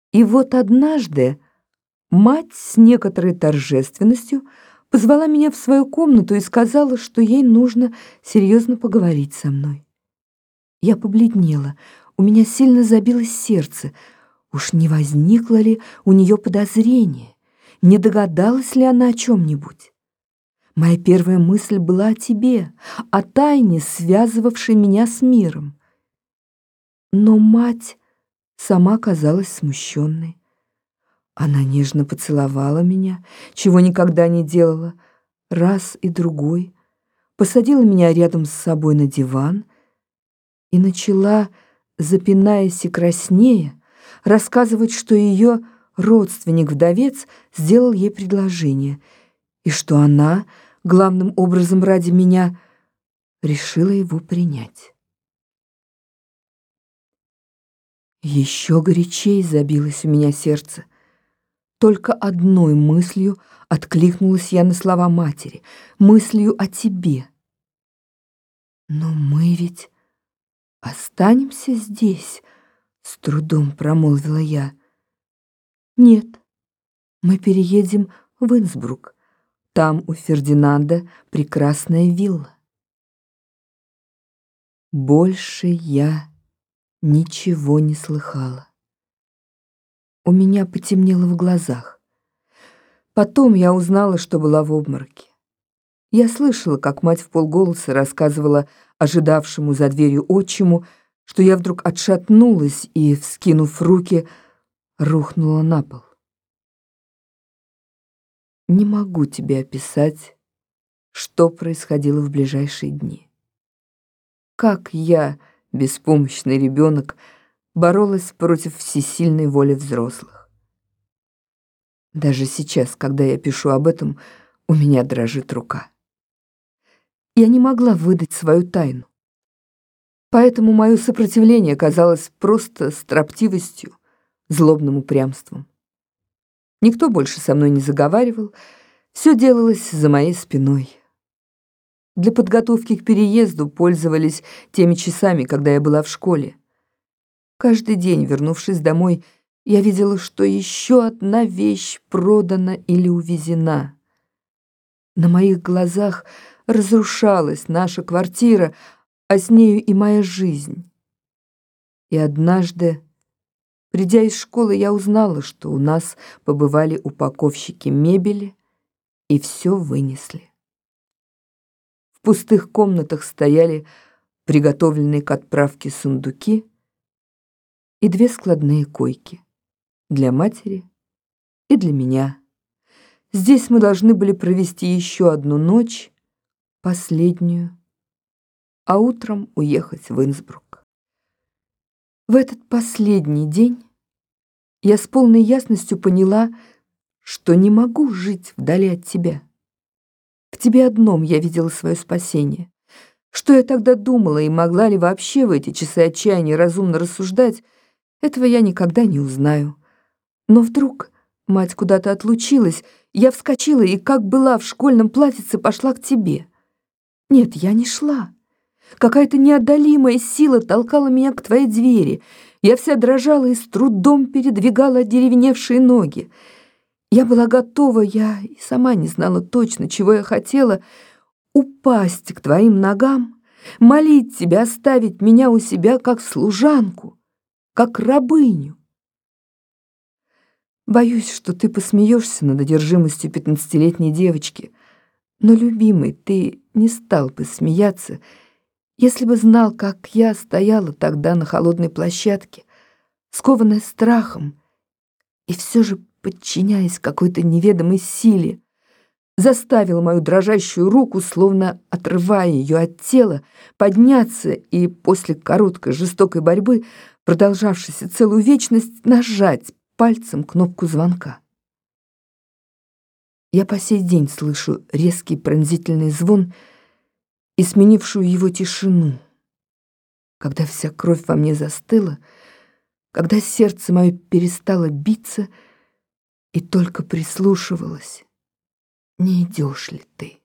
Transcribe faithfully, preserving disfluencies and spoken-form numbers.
И вот однажды мать с некоторой торжественностью позвала меня в свою комнату и сказала, что ей нужно серьезно поговорить со мной. Я побледнела, у меня сильно забилось сердце. Уж не возникло ли у нее подозрение? Не догадалась ли она о чем-нибудь? Моя первая мысль была о тебе, о тайне, связывавшей меня с миром. Но мать сама казалась смущенной. Она нежно поцеловала меня, чего никогда не делала, раз и другой, посадила меня рядом с собой на диван и начала, запинаясь и краснея, рассказывать, что ее родственник-вдовец сделал ей предложение, и что она, главным образом ради меня, решила его принять. Еще горячей забилось у меня сердце. Только одной мыслью откликнулась я на слова матери, мыслью о тебе. «Но мы ведь останемся здесь», — с трудом промолвила я. «Нет, мы переедем в Инсбрук. Там у Фердинанда прекрасная вилла». Больше я ничего не слыхала. У меня потемнело в глазах. Потом я узнала, что была в обмороке. Я слышала, как мать вполголоса рассказывала ожидавшему за дверью отчиму, что я вдруг отшатнулась и, вскинув руки, рухнула на пол. Не могу тебе описать, что происходило в ближайшие дни. Как я, беспомощный ребенок, боролась против всесильной воли взрослых. Даже сейчас, когда я пишу об этом, у меня дрожит рука. Я не могла выдать свою тайну. Поэтому мое сопротивление казалось просто строптивостью, злобным упрямством. Никто больше со мной не заговаривал, все делалось за моей спиной. Для подготовки к переезду пользовались теми часами, когда я была в школе. Каждый день, вернувшись домой, я видела, что еще одна вещь продана или увезена. На моих глазах разрушалась наша квартира, а с нею и моя жизнь. И однажды, придя из школы, я узнала, что у нас побывали упаковщики мебели и все вынесли. В пустых комнатах стояли приготовленные к отправке сундуки и две складные койки для матери и для меня. Здесь мы должны были провести еще одну ночь, последнюю, а утром уехать в Инсбрук. В этот последний день я с полной ясностью поняла, что не могу жить вдали от тебя. В тебе одном я видела свое спасение. Что я тогда думала и могла ли вообще в эти часы отчаяния разумно рассуждать, этого я никогда не узнаю. Но вдруг мать куда-то отлучилась, я вскочила и, как была в школьном платьице, пошла к тебе. Нет, я не шла. Какая-то неодолимая сила толкала меня к твоей двери. Я вся дрожала и с трудом передвигала одеревеневшие ноги. Я была готова, я и сама не знала точно, чего я хотела, упасть к твоим ногам, молить тебя оставить меня у себя как служанку, как рабыню. Боюсь, что ты посмеешься над одержимостью пятнадцатилетней девочки, но, любимый, ты не стал бы смеяться, если бы знал, как я стояла тогда на холодной площадке, скованная страхом, и все же, подчиняясь какой-то неведомой силе, заставила мою дрожащую руку, словно отрывая ее от тела, подняться и после короткой жестокой борьбы, продолжавшейся целую вечность, нажать пальцем кнопку звонка. Я по сей день слышу резкий пронзительный звон и сменившую его тишину, когда вся кровь во мне застыла, когда сердце мое перестало биться и только прислушивалось, не идешь ли ты.